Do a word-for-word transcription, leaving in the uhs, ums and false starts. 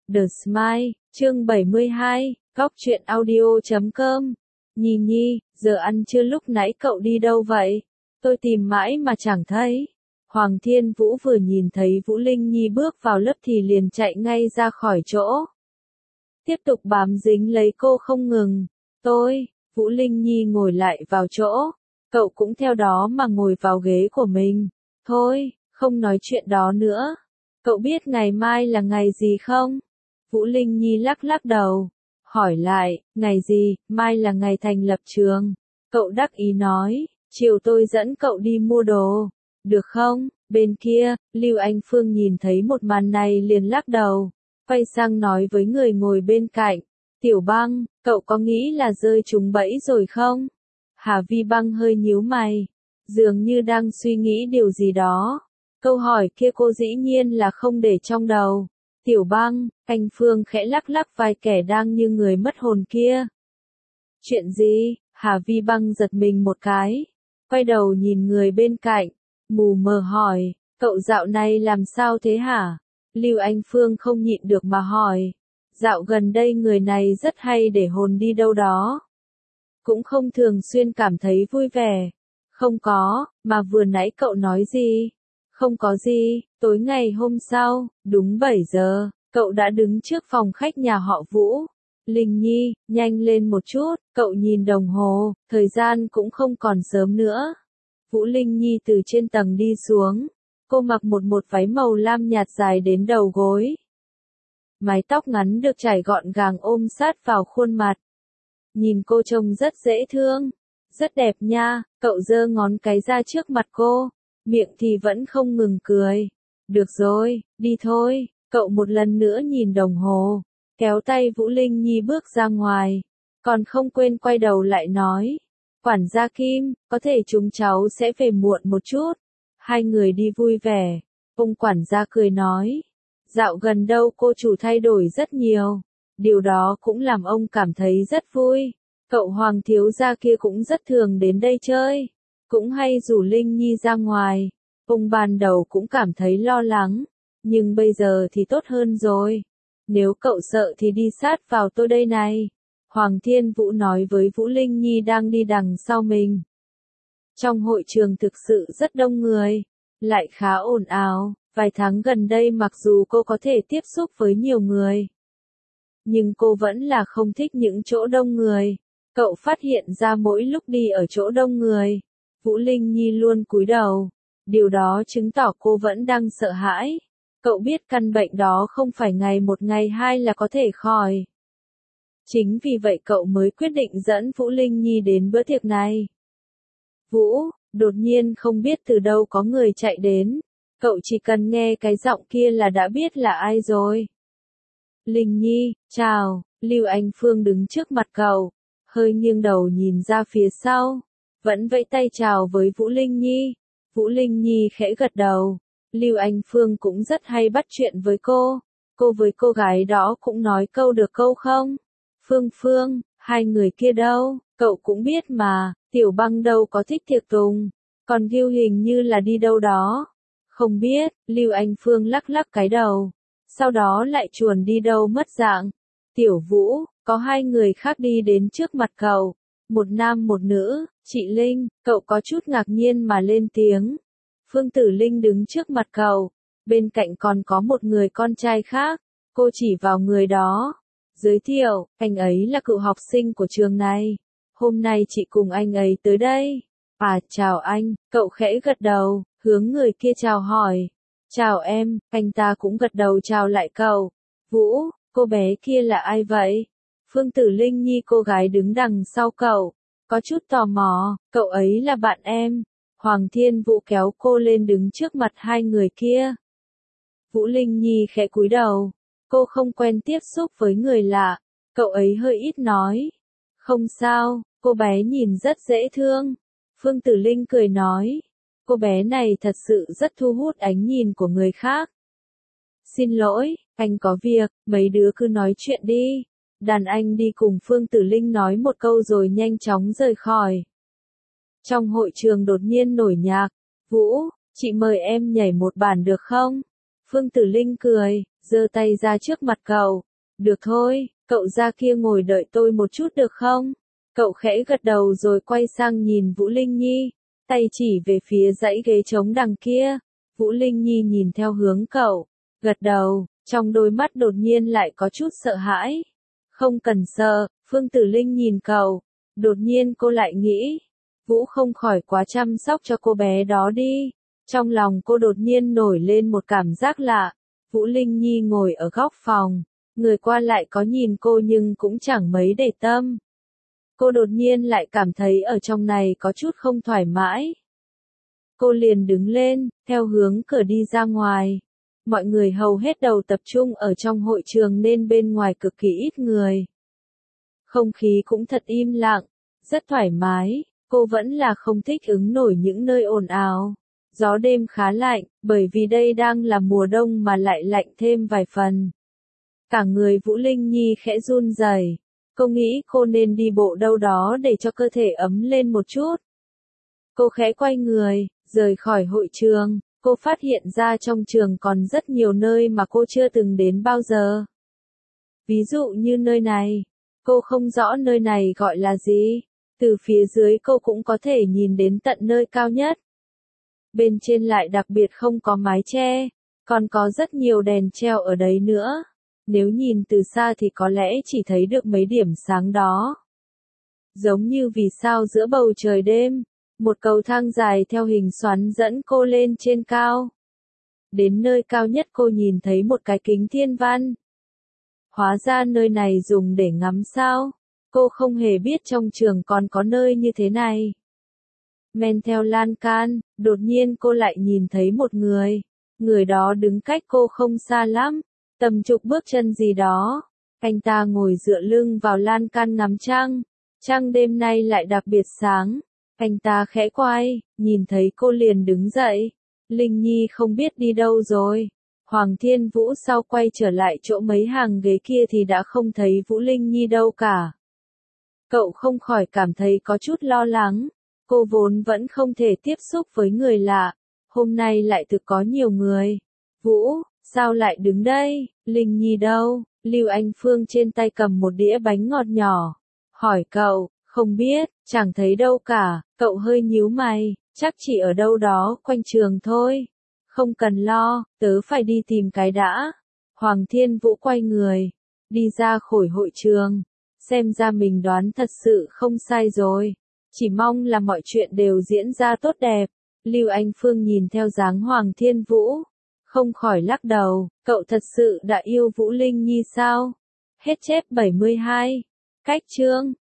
The Smile, chương bảy mươi hai, góc truyện audio chấm com. Nhi Nhi, giờ ăn trưa lúc nãy cậu đi đâu vậy? Tôi tìm mãi mà chẳng thấy. Hoàng Thiên Vũ vừa nhìn thấy Vũ Linh Nhi bước vào lớp thì liền chạy ngay ra khỏi chỗ. Tiếp tục bám dính lấy cô không ngừng. Tôi, Vũ Linh Nhi ngồi lại vào chỗ. Cậu cũng theo đó mà ngồi vào ghế của mình. Thôi, không nói chuyện đó nữa. Cậu biết ngày mai là ngày gì không? Vũ Linh Nhi lắc lắc đầu. Hỏi lại, ngày gì? Mai là ngày thành lập trường. Cậu đắc ý nói, chiều tôi dẫn cậu đi mua đồ. Được không? Bên kia, Lưu Anh Phương nhìn thấy một màn này liền lắc đầu. Quay sang nói với người ngồi bên cạnh. Tiểu Băng, cậu có nghĩ là rơi trúng bẫy rồi không? Hà Vi Băng hơi nhíu mày. Dường như đang suy nghĩ điều gì đó. Câu hỏi kia cô dĩ nhiên là không để trong đầu. Tiểu Băng, anh Phương khẽ lắc lắc vai kẻ đang như người mất hồn kia. Chuyện gì? Hà Vi Băng giật mình một cái. Quay đầu nhìn người bên cạnh. Mù mờ hỏi, cậu dạo này làm sao thế hả? Lưu Anh Phương không nhịn được mà hỏi. Dạo gần đây người này rất hay để hồn đi đâu đó. Cũng không thường xuyên cảm thấy vui vẻ. Không có, mà vừa nãy cậu nói gì? Không có gì, tối ngày hôm sau, đúng bảy giờ, cậu đã đứng trước phòng khách nhà họ Vũ. Linh Nhi, nhanh lên một chút, cậu nhìn đồng hồ, thời gian cũng không còn sớm nữa. Vũ Linh Nhi từ trên tầng đi xuống. Cô mặc một một váy màu lam nhạt dài đến đầu gối. Mái tóc ngắn được trải gọn gàng ôm sát vào khuôn mặt. Nhìn cô trông rất dễ thương. Rất đẹp nha, cậu giơ ngón cái ra trước mặt cô. Miệng thì vẫn không ngừng cười. Được rồi, đi thôi. Cậu một lần nữa nhìn đồng hồ. Kéo tay Vũ Linh Nhi bước ra ngoài. Còn không quên quay đầu lại nói. Quản gia Kim, có thể chúng cháu sẽ về muộn một chút. Hai người đi vui vẻ. Ông quản gia cười nói. Dạo gần đâu cô chủ thay đổi rất nhiều. Điều đó cũng làm ông cảm thấy rất vui. Cậu Hoàng thiếu gia kia cũng rất thường đến đây chơi. Cũng hay rủ Linh Nhi ra ngoài. Ông ban đầu cũng cảm thấy lo lắng. Nhưng bây giờ thì tốt hơn rồi. Nếu cậu sợ thì đi sát vào tôi đây này. Hoàng Thiên Vũ nói với Vũ Linh Nhi đang đi đằng sau mình. Trong hội trường thực sự rất đông người. Lại khá ồn ào. Vài tháng gần đây mặc dù cô có thể tiếp xúc với nhiều người. Nhưng cô vẫn là không thích những chỗ đông người. Cậu phát hiện ra mỗi lúc đi ở chỗ đông người. Vũ Linh Nhi luôn cúi đầu. Điều đó chứng tỏ cô vẫn đang sợ hãi. Cậu biết căn bệnh đó không phải ngày một ngày hai là có thể khỏi. Chính vì vậy cậu mới quyết định dẫn Vũ Linh Nhi đến bữa tiệc này. Vũ, đột nhiên không biết từ đâu có người chạy đến. Cậu chỉ cần nghe cái giọng kia là đã biết là ai rồi. Linh Nhi, chào, Lưu Anh Phương đứng trước mặt cậu. Hơi nghiêng đầu nhìn ra phía sau. Vẫn vẫy tay chào với Vũ Linh Nhi. Vũ Linh Nhi khẽ gật đầu. Lưu Anh Phương cũng rất hay bắt chuyện với cô. Cô với cô gái đó cũng nói câu được câu không? Phương Phương, hai người kia đâu? Cậu cũng biết mà, Tiểu Băng đâu có thích tiệc tùng. Còn Gil hình như là đi đâu đó. Không biết, Lưu Anh Phương lắc lắc cái đầu. Sau đó lại chuồn đi đâu mất dạng. Tiểu Vũ, có hai người khác đi đến trước mặt cậu. Một nam một nữ, chị Linh, cậu có chút ngạc nhiên mà lên tiếng. Phương Tử Linh đứng trước mặt cậu. Bên cạnh còn có một người con trai khác. Cô chỉ vào người đó. Giới thiệu, anh ấy là cựu học sinh của trường này. Hôm nay chị cùng anh ấy tới đây. À, chào anh, cậu khẽ gật đầu, hướng người kia chào hỏi. Chào em, anh ta cũng gật đầu chào lại cậu. Vũ, cô bé kia là ai vậy? Phương Tử Linh Nhi cô gái đứng đằng sau cậu. Có chút tò mò, cậu ấy là bạn em. Hoàng Thiên Vũ kéo cô lên đứng trước mặt hai người kia. Vũ Linh Nhi khẽ cúi đầu. Cô không quen tiếp xúc với người lạ. Cậu ấy hơi ít nói. Không sao, cô bé nhìn rất dễ thương. Phương Tử Linh cười nói. Cô bé này thật sự rất thu hút ánh nhìn của người khác. Xin lỗi, anh có việc, mấy đứa cứ nói chuyện đi. Đàn anh đi cùng Phương Tử Linh nói một câu rồi nhanh chóng rời khỏi. Trong hội trường đột nhiên nổi nhạc. Vũ, chị mời em nhảy một bản được không? Phương Tử Linh cười, giơ tay ra trước mặt cậu. Được thôi, cậu ra kia ngồi đợi tôi một chút được không? Cậu khẽ gật đầu rồi quay sang nhìn Vũ Linh Nhi, tay chỉ về phía dãy ghế trống đằng kia. Vũ Linh Nhi nhìn theo hướng cậu, gật đầu, trong đôi mắt đột nhiên lại có chút sợ hãi. Không cần sợ, Phương Tử Linh nhìn cậu, đột nhiên cô lại nghĩ, Vũ không khỏi quá chăm sóc cho cô bé đó đi. Trong lòng cô đột nhiên nổi lên một cảm giác lạ. Vũ Linh Nhi ngồi ở góc phòng, người qua lại có nhìn cô nhưng cũng chẳng mấy để tâm. Cô đột nhiên lại cảm thấy ở trong này có chút không thoải mái. Cô liền đứng lên, theo hướng cửa đi ra ngoài. Mọi người hầu hết đầu tập trung ở trong hội trường nên bên ngoài cực kỳ ít người. Không khí cũng thật im lặng, rất thoải mái, cô vẫn là không thích ứng nổi những nơi ồn ào. Gió đêm khá lạnh, bởi vì đây đang là mùa đông mà lại lạnh thêm vài phần. Cả người Vũ Linh Nhi khẽ run rẩy. Cô nghĩ cô nên đi bộ đâu đó để cho cơ thể ấm lên một chút. Cô khẽ quay người, rời khỏi hội trường. Cô phát hiện ra trong trường còn rất nhiều nơi mà cô chưa từng đến bao giờ. Ví dụ như nơi này. Cô không rõ nơi này gọi là gì. Từ phía dưới cô cũng có thể nhìn đến tận nơi cao nhất. Bên trên lại đặc biệt không có mái che, còn có rất nhiều đèn treo ở đấy nữa. Nếu nhìn từ xa thì có lẽ chỉ thấy được mấy điểm sáng đó. Giống như vì sao giữa bầu trời đêm, một cầu thang dài theo hình xoắn dẫn cô lên trên cao. Đến nơi cao nhất cô nhìn thấy một cái kính thiên văn. Hóa ra nơi này dùng để ngắm sao. Cô không hề biết trong trường còn có nơi như thế này. Men theo lan can, đột nhiên cô lại nhìn thấy một người. Người đó đứng cách cô không xa lắm, tầm chục bước chân gì đó. Anh ta ngồi dựa lưng vào lan can ngắm trăng. Trăng đêm nay lại đặc biệt sáng. Anh ta khẽ quay, nhìn thấy cô liền đứng dậy. Linh Nhi không biết đi đâu rồi. Hoàng Thiên Vũ sau quay trở lại chỗ mấy hàng ghế kia thì đã không thấy Vũ Linh Nhi đâu cả. Cậu không khỏi cảm thấy có chút lo lắng. Cô vốn vẫn không thể tiếp xúc với người lạ. Hôm nay lại thực có nhiều người. Vũ, sao lại đứng đây? Linh Nhi đâu? Lưu Anh Phương trên tay cầm một đĩa bánh ngọt nhỏ. Hỏi cậu, không biết, chẳng thấy đâu cả. Cậu hơi nhíu mày, chắc chỉ ở đâu đó quanh trường thôi. Không cần lo, tớ phải đi tìm cái đã. Hoàng Thiên Vũ quay người, đi ra khỏi hội trường. Xem ra mình đoán thật sự không sai rồi. Chỉ mong là mọi chuyện đều diễn ra tốt đẹp. Lưu Anh Phương nhìn theo dáng Hoàng Thiên Vũ, không khỏi lắc đầu, cậu thật sự đã yêu Vũ Linh Nhi sao? Hết chép bảy mươi hai. Cách chương